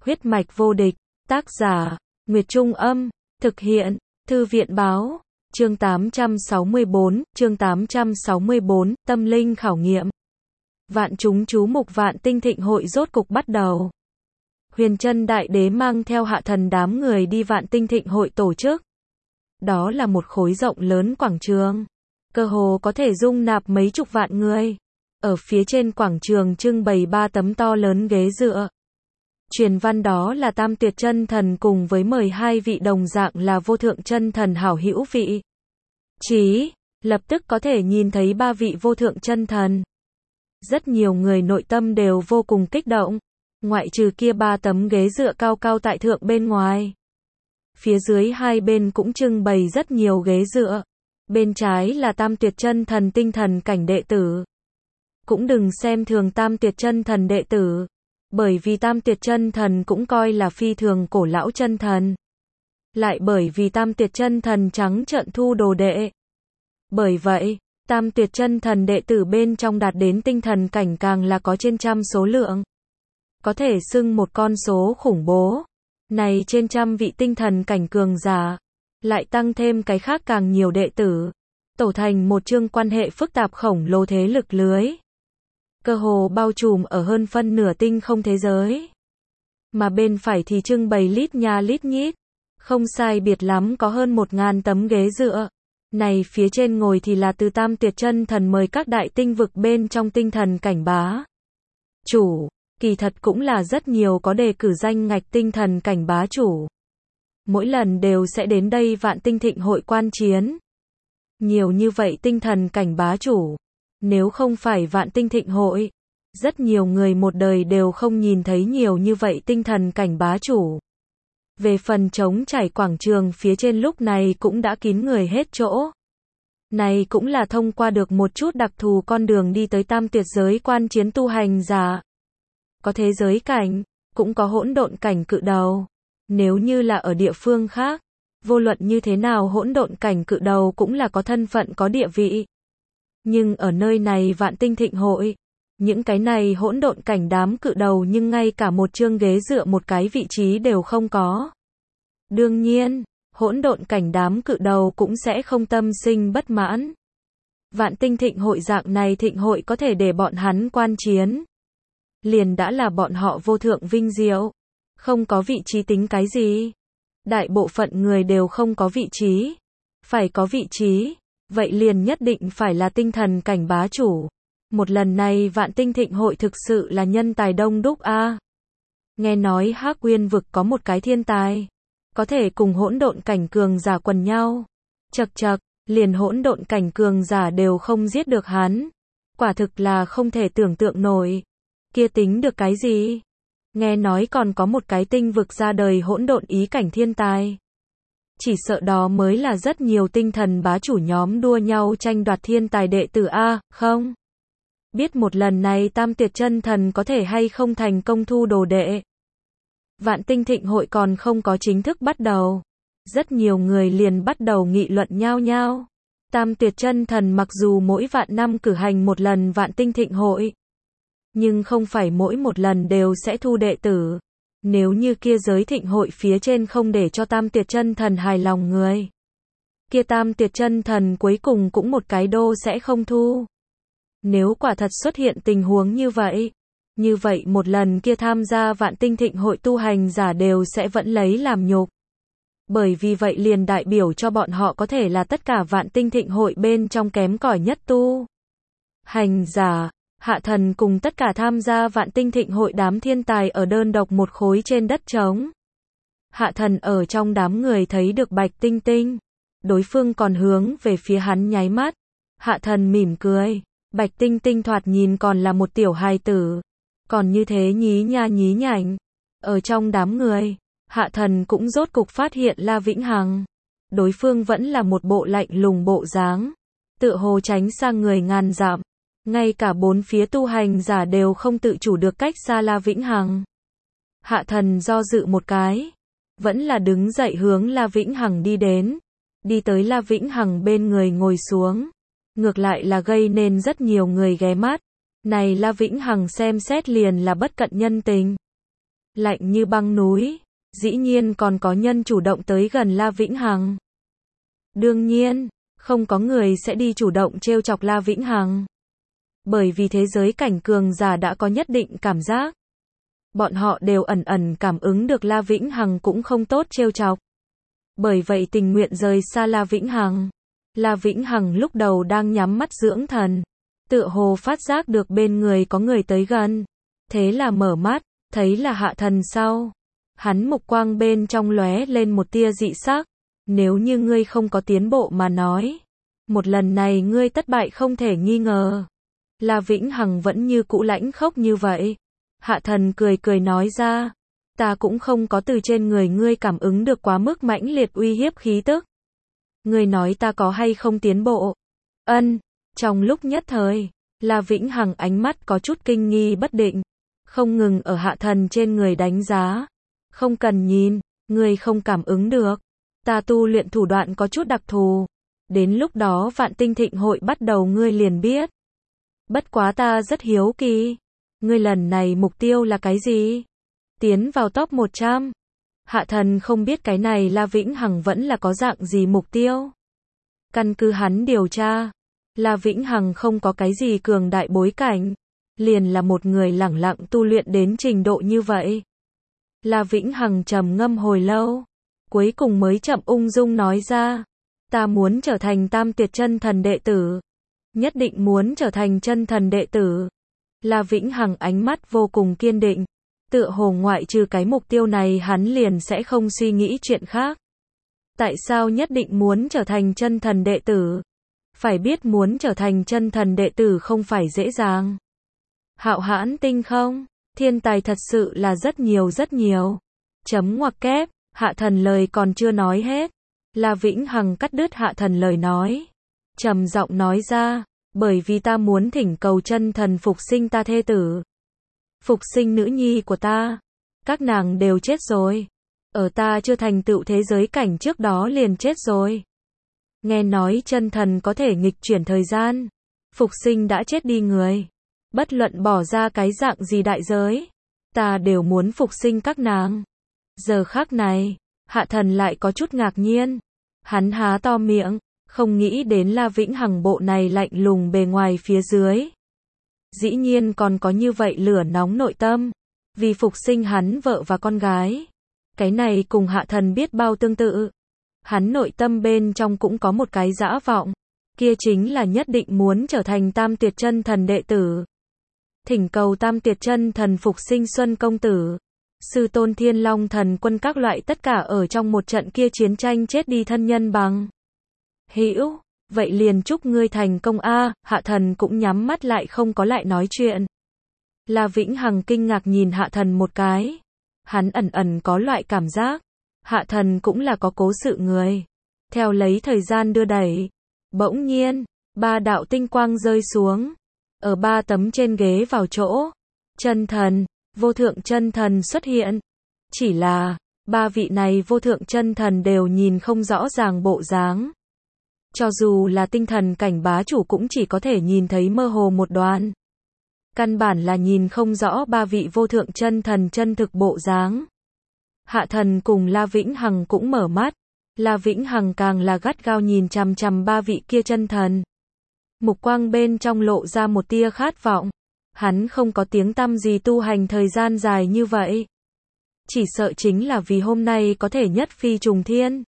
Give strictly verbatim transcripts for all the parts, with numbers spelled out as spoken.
Huyết mạch vô địch, tác giả, Nguyệt Trung Âm, thực hiện, Thư viện Báo, chương tám trăm sáu mươi bốn, chương tám trăm sáu mươi bốn, tâm linh khảo nghiệm. Vạn chúng chú mục Vạn Tinh Thịnh Hội rốt cục bắt đầu. Huyền Trân Đại Đế mang theo hạ thần đám người đi Vạn Tinh Thịnh Hội tổ chức. Đó là một khối rộng lớn quảng trường, cơ hồ có thể dung nạp mấy chục vạn người. Ở phía trên quảng trường trưng bày ba tấm to lớn ghế dựa. Truyền văn đó là Tam Tuyệt Chân Thần cùng với mười hai vị đồng dạng là Vô Thượng Chân Thần hảo hữu vị. Chí, lập tức có thể nhìn thấy ba vị Vô Thượng Chân Thần. Rất nhiều người nội tâm đều vô cùng kích động, ngoại trừ kia ba tấm ghế dựa cao cao tại thượng bên ngoài. Phía dưới hai bên cũng trưng bày rất nhiều ghế dựa. Bên trái là Tam Tuyệt Chân Thần tinh thần cảnh đệ tử. Cũng đừng xem thường Tam Tuyệt Chân Thần đệ tử, bởi vì Tam Tuyệt Chân Thần cũng coi là phi thường cổ lão chân thần. Lại bởi vì Tam Tuyệt Chân Thần trắng trợn thu đồ đệ. Bởi vậy, Tam Tuyệt Chân Thần đệ tử bên trong đạt đến tinh thần cảnh càng là có trên trăm số lượng. Có thể xưng một con số khủng bố. Này trên trăm vị tinh thần cảnh cường giả, lại tăng thêm cái khác càng nhiều đệ tử, tổ thành một chương quan hệ phức tạp khổng lồ thế lực lưới. Cơ hồ bao trùm ở hơn phân nửa tinh không thế giới. Mà bên phải thì trưng bày lít nha lít nhít, không sai biệt lắm có hơn một ngàn tấm ghế dựa. Này phía trên ngồi thì là từ Tam Tuyệt Chân Thần mời các đại tinh vực bên trong tinh thần cảnh bá chủ, kỳ thật cũng là rất nhiều có đề cử danh ngạch tinh thần cảnh bá chủ. Mỗi lần đều sẽ đến đây Vạn Tinh Thịnh Hội quan chiến. Nhiều như vậy tinh thần cảnh bá chủ, nếu không phải Vạn Tinh Thịnh Hội, rất nhiều người một đời đều không nhìn thấy nhiều như vậy tinh thần cảnh bá chủ. Về phần trống trải quảng trường phía trên lúc này cũng đã kín người hết chỗ. Này cũng là thông qua được một chút đặc thù con đường đi tới tam tuyệt giới quan chiến tu hành giả. Có thế giới cảnh, cũng có hỗn độn cảnh cự đầu. Nếu như là ở địa phương khác, vô luận như thế nào hỗn độn cảnh cự đầu cũng là có thân phận có địa vị. Nhưng ở nơi này Vạn Tinh Thịnh Hội, những cái này hỗn độn cảnh đám cự đầu nhưng ngay cả một chương ghế dựa một cái vị trí đều không có. Đương nhiên, hỗn độn cảnh đám cự đầu cũng sẽ không tâm sinh bất mãn. Vạn Tinh Thịnh Hội dạng này thịnh hội có thể để bọn hắn quan chiến. Liền đã là bọn họ vô thượng vinh diệu. Không có vị trí tính cái gì. Đại bộ phận người đều không có vị trí. Phải có vị trí, vậy liền nhất định phải là tinh thần cảnh bá chủ. Một lần này Vạn Tinh Thịnh Hội thực sự là nhân tài đông đúc a. À. Nghe nói Hắc Uyên vực có một cái thiên tài, có thể cùng hỗn độn cảnh cường giả quần nhau. Chậc chậc, liền hỗn độn cảnh cường giả đều không giết được hắn. Quả thực là không thể tưởng tượng nổi. Kia tính được cái gì? Nghe nói còn có một cái tinh vực ra đời hỗn độn ý cảnh thiên tài. Chỉ sợ đó mới là rất nhiều tinh thần bá chủ nhóm đua nhau tranh đoạt thiên tài đệ tử a, không? Biết một lần này Tam Tuyệt Chân Thần có thể hay không thành công thu đồ đệ. Vạn Tinh Thịnh Hội còn không có chính thức bắt đầu. Rất nhiều người liền bắt đầu nghị luận nhao nhao. Tam Tuyệt Chân Thần mặc dù mỗi vạn năm cử hành một lần Vạn Tinh Thịnh Hội, nhưng không phải mỗi một lần đều sẽ thu đệ tử. Nếu như kia giới thịnh hội phía trên không để cho Tam Tuyệt Chân Thần hài lòng người, kia Tam Tuyệt Chân Thần cuối cùng cũng một cái đô sẽ không thu. Nếu quả thật xuất hiện tình huống như vậy, như vậy một lần kia tham gia Vạn Tinh Thịnh Hội tu hành giả đều sẽ vẫn lấy làm nhục. Bởi vì vậy liền đại biểu cho bọn họ có thể là tất cả Vạn Tinh Thịnh Hội bên trong kém cỏi nhất tu hành giả. Hạ thần cùng tất cả tham gia Vạn Tinh Thịnh Hội đám thiên tài ở đơn độc một khối trên đất trống. Hạ thần ở trong đám người thấy được Bạch Tinh Tinh. Đối phương còn hướng về phía hắn nháy mắt. Hạ thần mỉm cười. Bạch Tinh Tinh thoạt nhìn còn là một tiểu hài tử. Còn như thế nhí nha nhí nhảnh. Ở trong đám người, hạ thần cũng rốt cục phát hiện La Vĩnh Hằng. Đối phương vẫn là một bộ lạnh lùng bộ dáng. Tựa hồ tránh sang người ngàn dặm. Ngay cả bốn phía tu hành giả đều không tự chủ được cách xa La Vĩnh Hằng. Hạ thần do dự một cái, vẫn là đứng dậy hướng La Vĩnh Hằng đi đến. Đi tới La Vĩnh Hằng bên người ngồi xuống. Ngược lại là gây nên rất nhiều người ghé mắt. Này La Vĩnh Hằng xem xét liền là bất cận nhân tình. lạnh như băng núi. Dĩ nhiên còn có nhân chủ động tới gần La Vĩnh Hằng. Đương nhiên, không có người sẽ đi chủ động trêu chọc La Vĩnh Hằng. Bởi vì thế giới cảnh cường giả đã có nhất định cảm giác. Bọn họ đều ẩn ẩn cảm ứng được La Vĩnh Hằng cũng không tốt trêu chọc. Bởi vậy tình nguyện rời xa La Vĩnh Hằng. La Vĩnh Hằng lúc đầu đang nhắm mắt dưỡng thần. Tựa hồ phát giác được bên người có người tới gần. Thế là mở mắt, thấy là Hạ Thần sau. Hắn mục quang bên trong lóe lên một tia dị sắc. Nếu như ngươi không có tiến bộ mà nói. Một lần này ngươi thất bại không thể nghi ngờ. La Vĩnh Hằng vẫn như cũ lãnh khốc như vậy. Hạ Thần cười cười nói ra. Ta cũng không có từ trên người ngươi cảm ứng được quá mức mãnh liệt uy hiếp khí tức. Ngươi nói ta có hay không tiến bộ? Ân. Trong lúc nhất thời, La Vĩnh Hằng ánh mắt có chút kinh nghi bất định. Không ngừng ở Hạ Thần trên người đánh giá. Không cần nhìn, ngươi không cảm ứng được. Ta tu luyện thủ đoạn có chút đặc thù. Đến lúc đó Vạn Tinh Thịnh hội bắt đầu ngươi liền biết. Bất quá ta rất hiếu kỳ. Ngươi lần này mục tiêu là cái gì? Tiến vào top một trăm. Hạ Thần không biết cái này La Vĩnh Hằng vẫn là có dạng gì mục tiêu. Căn cứ hắn điều tra, La Vĩnh Hằng không có cái gì cường đại bối cảnh. Liền là một người lẳng lặng tu luyện đến trình độ như vậy. La Vĩnh Hằng trầm ngâm hồi lâu. Cuối cùng mới chậm ung dung nói ra. Ta muốn trở thành tam tuyệt chân thần đệ tử. Nhất định muốn trở thành chân thần đệ tử. La Vĩnh Hằng ánh mắt vô cùng kiên định. Tựa hồ ngoại trừ cái mục tiêu này hắn liền sẽ không suy nghĩ chuyện khác. Tại sao nhất định muốn trở thành chân thần đệ tử? Phải biết muốn trở thành chân thần đệ tử không phải dễ dàng. Hạo hãn tinh không? Thiên tài thật sự là rất nhiều rất nhiều. Chấm ngoặc kép, Hạ Thần lời còn chưa nói hết. La Vĩnh Hằng cắt đứt Hạ Thần lời nói. Trầm giọng nói ra, bởi vì ta muốn thỉnh cầu chân thần phục sinh ta thê tử. Phục sinh nữ nhi của ta. Các nàng đều chết rồi. Ở ta chưa thành tựu thế giới cảnh trước đó liền chết rồi. Nghe nói chân thần có thể nghịch chuyển thời gian. Phục sinh đã chết đi người. Bất luận bỏ ra cái dạng gì đại giới. Ta đều muốn phục sinh các nàng. Giờ khắc này, Hạ Thần lại có chút ngạc nhiên. Hắn há to miệng, không nghĩ đến La Vĩnh Hằng bộ này lạnh lùng bề ngoài phía dưới. Dĩ nhiên còn có như vậy lửa nóng nội tâm. Vì phục sinh hắn vợ và con gái. Cái này cùng Hạ Thần biết bao tương tự. Hắn nội tâm bên trong cũng có một cái dã vọng. Kia chính là nhất định muốn trở thành tam tuyệt chân thần đệ tử. Thỉnh cầu tam tuyệt chân thần phục sinh Xuân công tử. Sư tôn Thiên Long thần quân các loại tất cả ở trong một trận kia chiến tranh chết đi thân nhân bằng. Hữu, vậy liền chúc ngươi thành công a. Hạ Thần cũng nhắm mắt lại không có lại nói chuyện. La Vĩnh Hằng kinh ngạc nhìn Hạ Thần một cái. Hắn ẩn ẩn có loại cảm giác. Hạ Thần cũng là có cố sự người. Theo lấy thời gian đưa đẩy. Bỗng nhiên, ba đạo tinh quang rơi xuống. Ở ba tấm trên ghế vào chỗ. Chân thần, vô thượng chân thần xuất hiện. Chỉ là, ba vị này vô thượng chân thần đều nhìn không rõ ràng bộ dáng. Cho dù là tinh thần cảnh bá chủ cũng chỉ có thể nhìn thấy mơ hồ một đoạn. Căn bản là nhìn không rõ ba vị vô thượng chân thần chân thực bộ dáng. Hạ Thần cùng La Vĩnh Hằng cũng mở mắt. La Vĩnh Hằng càng là gắt gao nhìn chằm chằm ba vị kia chân thần. Mục quang bên trong lộ ra một tia khát vọng. Hắn không có tiếng tăm gì tu hành thời gian dài như vậy. Chỉ sợ chính là vì hôm nay có thể nhất phi trùng thiên.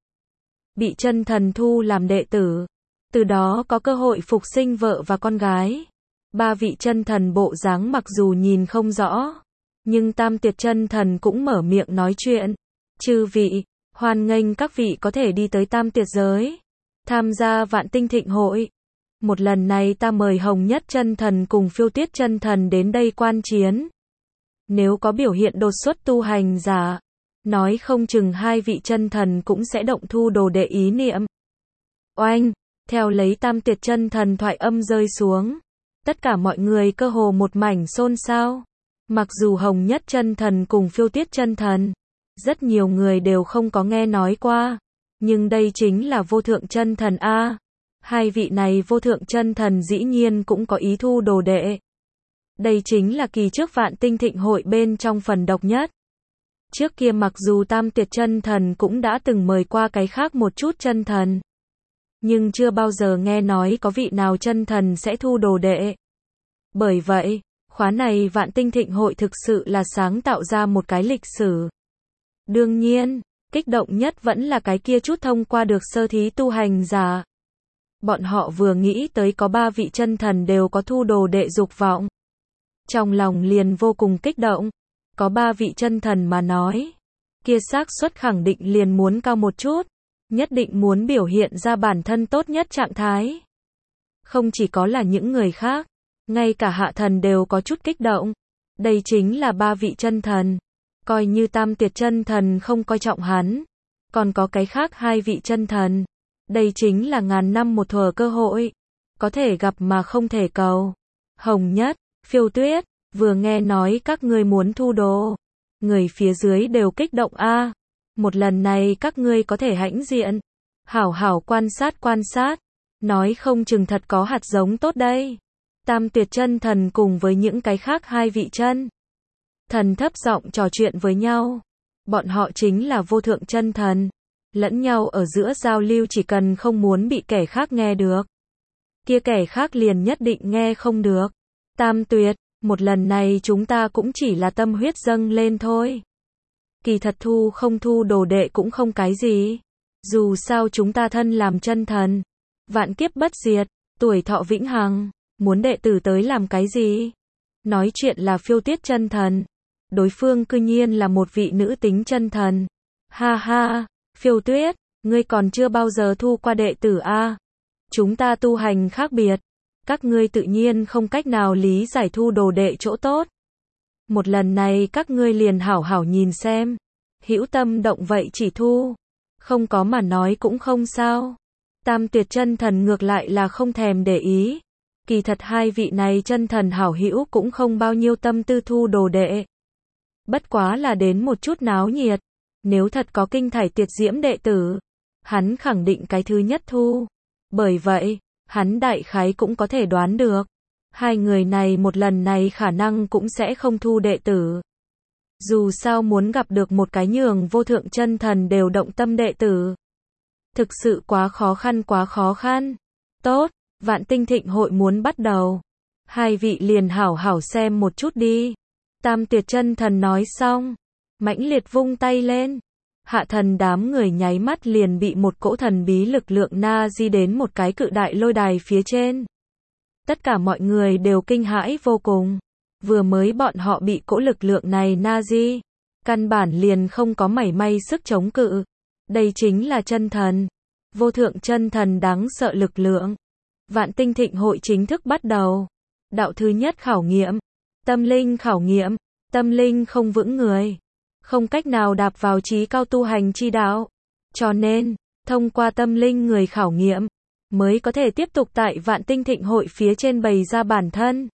Bị chân thần thu làm đệ tử. Từ đó có cơ hội phục sinh vợ và con gái. Ba vị chân thần bộ dáng mặc dù nhìn không rõ. Nhưng tam tuyệt chân thần cũng mở miệng nói chuyện. Chư vị, hoan nghênh các vị có thể đi tới tam tuyệt giới. Tham gia Vạn Tinh Thịnh hội. Một lần này ta mời Hồng Nhất chân thần cùng Phiêu Tuyết chân thần đến đây quan chiến. Nếu có biểu hiện đột xuất tu hành giả, nói không chừng hai vị chân thần cũng sẽ động thu đồ đệ ý niệm. Oanh, theo lấy tam tuyệt chân thần thoại âm rơi xuống. Tất cả mọi người cơ hồ một mảnh xôn xao. Mặc dù Hồng Nhất chân thần cùng Phiêu Tuyết chân thần, rất nhiều người đều không có nghe nói qua. Nhưng đây chính là vô thượng chân thần A. Hai vị này vô thượng chân thần dĩ nhiên cũng có ý thu đồ đệ. Đây chính là kỳ trước Vạn Tinh Thịnh hội bên trong phần độc nhất. Trước kia mặc dù Tam Tuyệt chân thần cũng đã từng mời qua cái khác một chút chân thần, nhưng chưa bao giờ nghe nói có vị nào chân thần sẽ thu đồ đệ. Bởi vậy, khóa này Vạn Tinh Thịnh Hội thực sự là sáng tạo ra một cái lịch sử. Đương nhiên, kích động nhất vẫn là cái kia chút thông qua được sơ thí tu hành giả. Bọn họ vừa nghĩ tới có ba vị chân thần đều có thu đồ đệ dục vọng, trong lòng liền vô cùng kích động. Có ba vị chân thần mà nói, kia xác suất khẳng định liền muốn cao một chút, nhất định muốn biểu hiện ra bản thân tốt nhất trạng thái. Không chỉ có là những người khác, ngay cả Hạ Thần đều có chút kích động. Đây chính là ba vị chân thần. Coi như Tam Tuyệt chân thần không coi trọng hắn, còn có cái khác hai vị chân thần. Đây chính là ngàn năm một thuở cơ hội, có thể gặp mà không thể cầu. Hồng Nhất, Phiêu Tuyết, vừa nghe nói các ngươi muốn thu đồ, người phía dưới đều kích động a. Một lần này các ngươi có thể hãnh diện, hảo hảo quan sát quan sát, nói không chừng thật có hạt giống tốt đây. Tam Tuyệt chân thần cùng với những cái khác hai vị chân thần thấp giọng trò chuyện với nhau. Bọn họ chính là vô thượng chân thần, lẫn nhau ở giữa giao lưu chỉ cần không muốn bị kẻ khác nghe được, kia kẻ khác liền nhất định nghe không được. Tam Tuyệt, một lần này chúng ta cũng chỉ là tâm huyết dâng lên thôi. Kỳ thật thu không thu đồ đệ cũng không cái gì. Dù sao chúng ta thân làm chân thần, vạn kiếp bất diệt, tuổi thọ vĩnh hằng, muốn đệ tử tới làm cái gì? Nói chuyện là Phiêu Tuyết chân thần, đối phương cư nhiên là một vị nữ tính chân thần. Ha ha, Phiêu Tuyết, ngươi còn chưa bao giờ thu qua đệ tử a. Chúng ta tu hành khác biệt, các ngươi tự nhiên không cách nào lý giải thu đồ đệ chỗ tốt. Một lần này các ngươi liền hảo hảo nhìn xem, hữu tâm động vậy chỉ thu, không có mà nói cũng không sao. Tam Tuyệt chân thần ngược lại là không thèm để ý. Kỳ thật hai vị này chân thần hảo hữu cũng không bao nhiêu tâm tư thu đồ đệ. Bất quá là đến một chút náo nhiệt. Nếu thật có kinh thải tuyệt diễm đệ tử, hắn khẳng định cái thứ nhất thu. Bởi vậy, hắn đại khái cũng có thể đoán được, hai người này một lần này khả năng cũng sẽ không thu đệ tử. Dù sao muốn gặp được một cái nhường vô thượng chân thần đều động tâm đệ tử, thực sự quá khó khăn quá khó khăn. Tốt, Vạn Tinh Thịnh Hội muốn bắt đầu. Hai vị liền hảo hảo xem một chút đi. Tam Tuyệt chân thần nói xong, mãnh liệt vung tay lên. Hạ Thần đám người nháy mắt liền bị một cỗ thần bí lực lượng na di đến một cái cự đại lôi đài phía trên. Tất cả mọi người đều kinh hãi vô cùng. Vừa mới bọn họ bị cỗ lực lượng này na di, căn bản liền không có mảy may sức chống cự. Đây chính là chân thần, vô thượng chân thần đáng sợ lực lượng. Vạn Tinh Thịnh Hội chính thức bắt đầu. Đạo thứ nhất khảo nghiệm, tâm linh khảo nghiệm. Tâm linh không vững người, không cách nào đạp vào chí cao tu hành chi đạo. Cho nên, thông qua tâm linh người khảo nghiệm, mới có thể tiếp tục tại Vạn Tinh Thịnh Hội phía trên bày ra bản thân.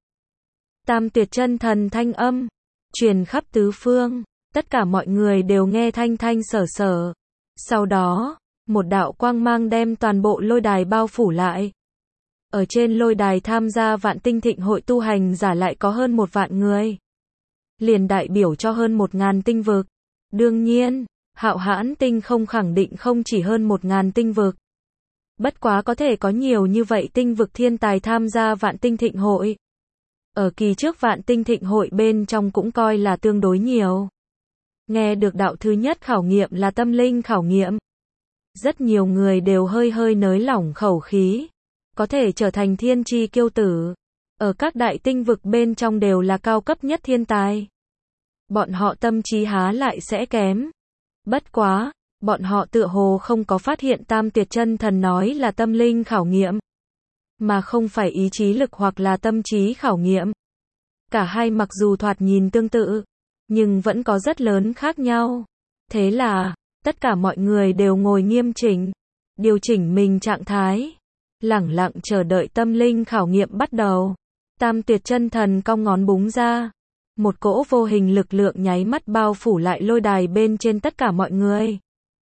Tam Tuyệt chân thần thanh âm truyền khắp tứ phương, tất cả mọi người đều nghe thanh thanh sở sở. Sau đó, một đạo quang mang đem toàn bộ lôi đài bao phủ lại. Ở trên lôi đài tham gia Vạn Tinh Thịnh Hội tu hành giả lại có hơn một vạn người, liền đại biểu cho hơn một ngàn tinh vực. Đương nhiên, Hạo Hãn tinh không khẳng định không chỉ hơn một ngàn tinh vực. Bất quá có thể có nhiều như vậy tinh vực thiên tài tham gia Vạn Tinh Thịnh Hội. Ở kỳ trước Vạn Tinh Thịnh Hội bên trong cũng coi là tương đối nhiều. Nghe được đạo thứ nhất khảo nghiệm là tâm linh khảo nghiệm, rất nhiều người đều hơi hơi nới lỏng khẩu khí. Có thể trở thành thiên chi kiêu tử, ở các đại tinh vực bên trong đều là cao cấp nhất thiên tài. Bọn họ tâm trí há lại sẽ kém. Bất quá, bọn họ tựa hồ không có phát hiện Tam Tuyệt chân thần nói là tâm linh khảo nghiệm, mà không phải ý chí lực hoặc là tâm trí khảo nghiệm. Cả hai mặc dù thoạt nhìn tương tự, nhưng vẫn có rất lớn khác nhau. Thế là, tất cả mọi người đều ngồi nghiêm chỉnh, điều chỉnh mình trạng thái, lẳng lặng chờ đợi tâm linh khảo nghiệm bắt đầu. Tam Tuyệt chân thần cong ngón búng ra, một cỗ vô hình lực lượng nháy mắt bao phủ lại lôi đài bên trên tất cả mọi người.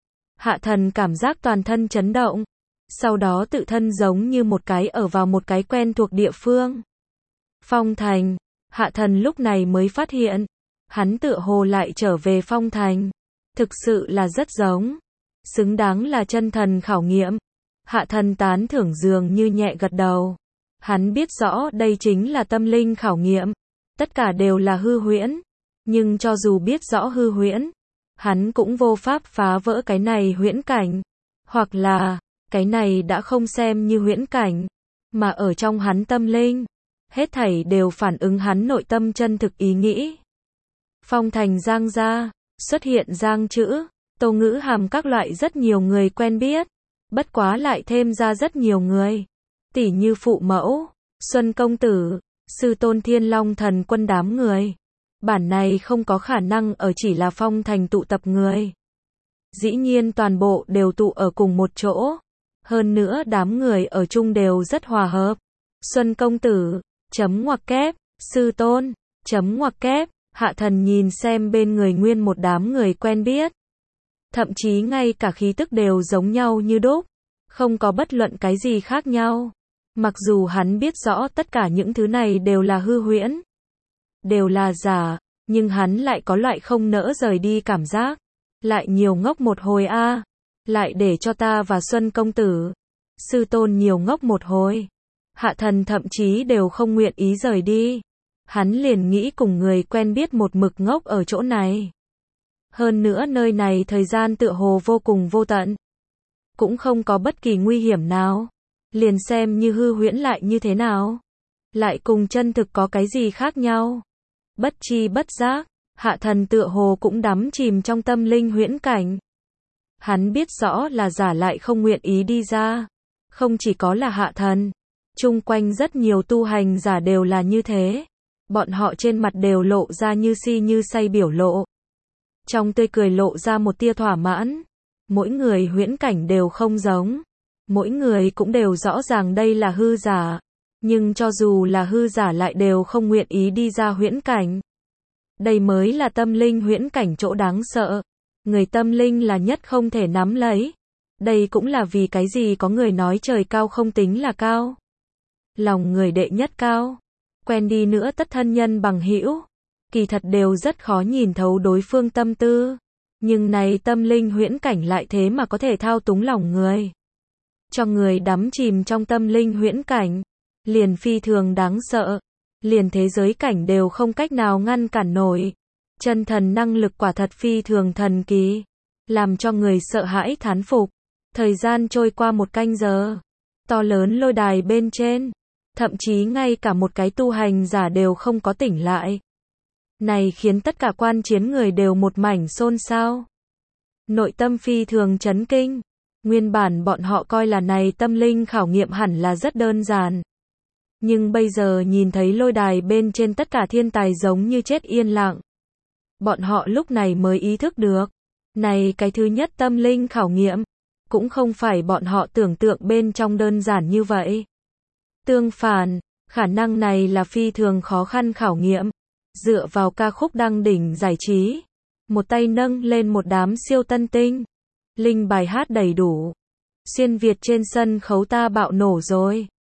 Hạ Thần cảm giác toàn thân chấn động, sau đó tự thân giống như một cái ở vào một cái quen thuộc địa phương. Phong Thành, Hạ Thần lúc này mới phát hiện, hắn tựa hồ lại trở về phong thành. Thực sự là rất giống. Xứng đáng là chân thần khảo nghiệm. Hạ thần tán thưởng dường như nhẹ gật đầu. Hắn biết rõ đây chính là tâm linh khảo nghiệm. Tất cả đều là hư huyễn. Nhưng cho dù biết rõ hư huyễn, hắn cũng vô pháp phá vỡ cái này huyễn cảnh. Hoặc là, cái này đã không xem như huyễn cảnh, mà ở trong hắn tâm linh, hết thảy đều phản ứng hắn nội tâm chân thực ý nghĩ. Phong thành Giang gia, xuất hiện Giang chữ, Tô Ngữ Hàm các loại rất nhiều người quen biết, bất quá lại thêm ra rất nhiều người, tỉ như phụ mẫu, Xuân công tử, sư tôn Thiên Long thần quân đám người. Bản này không có khả năng ở chỉ là phong thành tụ tập người. Dĩ nhiên toàn bộ đều tụ ở cùng một chỗ. Hơn nữa đám người ở chung đều rất hòa hợp. Xuân công tử, chấm ngoặc kép, sư tôn, chấm ngoặc kép, hạ thần nhìn xem bên người nguyên một đám người quen biết. Thậm chí ngay cả khí tức đều giống nhau như đúc. Không có bất luận cái gì khác nhau. Mặc dù hắn biết rõ tất cả những thứ này đều là hư huyễn, đều là giả, nhưng hắn lại có loại không nỡ rời đi cảm giác. Lại nhiều ngốc một hồi a, à. Lại để cho ta và Xuân công tử, sư tôn nhiều ngốc một hồi. Hạ thần thậm chí đều không nguyện ý rời đi. Hắn liền nghĩ cùng người quen biết một mực ngốc ở chỗ này. Hơn nữa nơi này thời gian tựa hồ vô cùng vô tận. Cũng không có bất kỳ nguy hiểm nào. Liền xem như hư huyễn lại như thế nào. Lại cùng chân thực có cái gì khác nhau. Bất chi bất giác, hạ thần tựa hồ cũng đắm chìm trong tâm linh huyễn cảnh. Hắn biết rõ là giả lại không nguyện ý đi ra. Không chỉ có là hạ thần. Chung quanh rất nhiều tu hành giả đều là như thế. Bọn họ trên mặt đều lộ ra như si như say biểu lộ. Trong tươi cười lộ ra một tia thỏa mãn. Mỗi người huyễn cảnh đều không giống. Mỗi người cũng đều rõ ràng đây là hư giả. Nhưng cho dù là hư giả lại đều không nguyện ý đi ra huyễn cảnh. Đây mới là tâm linh huyễn cảnh chỗ đáng sợ. Người tâm linh là nhất không thể nắm lấy. Đây cũng là vì cái gì có người nói trời cao không tính là cao. Lòng người đệ nhất cao. Quen đi nữa tất thân nhân bằng hữu, kỳ thật đều rất khó nhìn thấu đối phương tâm tư. Nhưng này tâm linh huyễn cảnh lại thế mà có thể thao túng lòng người. Cho người đắm chìm trong tâm linh huyễn cảnh. Liền phi thường đáng sợ. Liền thế giới cảnh đều không cách nào ngăn cản nổi. Chân thần năng lực quả thật phi thường thần kỳ. Làm cho người sợ hãi thán phục. Thời gian trôi qua một canh giờ. To lớn lôi đài bên trên. Thậm chí ngay cả một cái tu hành giả đều không có tỉnh lại. Này khiến tất cả quan chiến người đều một mảnh xôn xao. Nội tâm phi thường chấn kinh. Nguyên bản bọn họ coi là này tâm linh khảo nghiệm hẳn là rất đơn giản. Nhưng bây giờ nhìn thấy lôi đài bên trên tất cả thiên tài giống như chết yên lặng. Bọn họ lúc này mới ý thức được. Này cái thứ nhất tâm linh khảo nghiệm. Cũng không phải bọn họ tưởng tượng bên trong đơn giản như vậy. Tương phản, khả năng này là phi thường khó khăn khảo nghiệm. Dựa vào ca khúc đăng đỉnh giải trí. Một tay nâng lên một đám siêu tân tinh. Linh bài hát đầy đủ. Xuyên Việt trên sân khấu ta bạo nổ rồi.